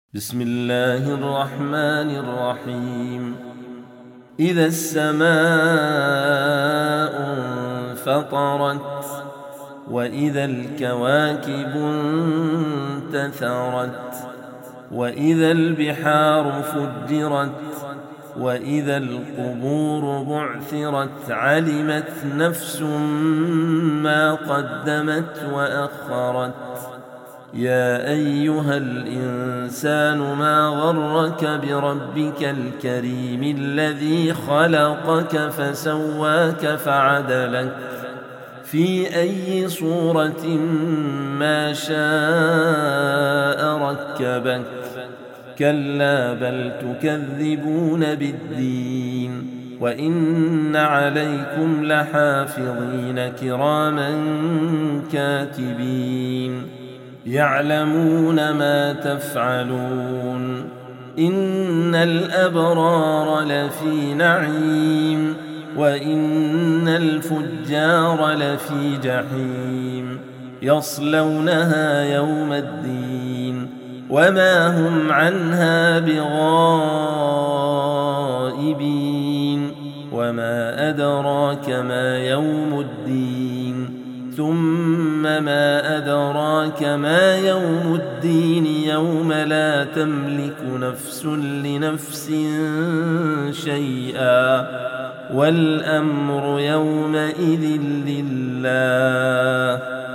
بسم الله الرحمن الرحيم. إذا السماء انفطرت وإذا الكواكب انتثرت وإذا البحار فجرت وإذا القبور بعثرت علمت نفس ما قدمت وأخرت. يا أيها الإنسان ما غرك بربك الكريم الذي خلقك فسواك فعدلك في أي صورة ما شاء ركبك. كلا بل تكذبون بالدين وإن عليكم لحافظين كراما كاتبين يعلمون ما تفعلون. إن الأبرار لفي نعيم وإن الفجار لفي جحيم يصلونها يوم الدين وما هم عنها بغائبين. وما أدراك ما يوم الدين ثم ما أدراك ما يوم الدين يوم لا تملك نفس لنفس شيئا والأمر يومئذ لله.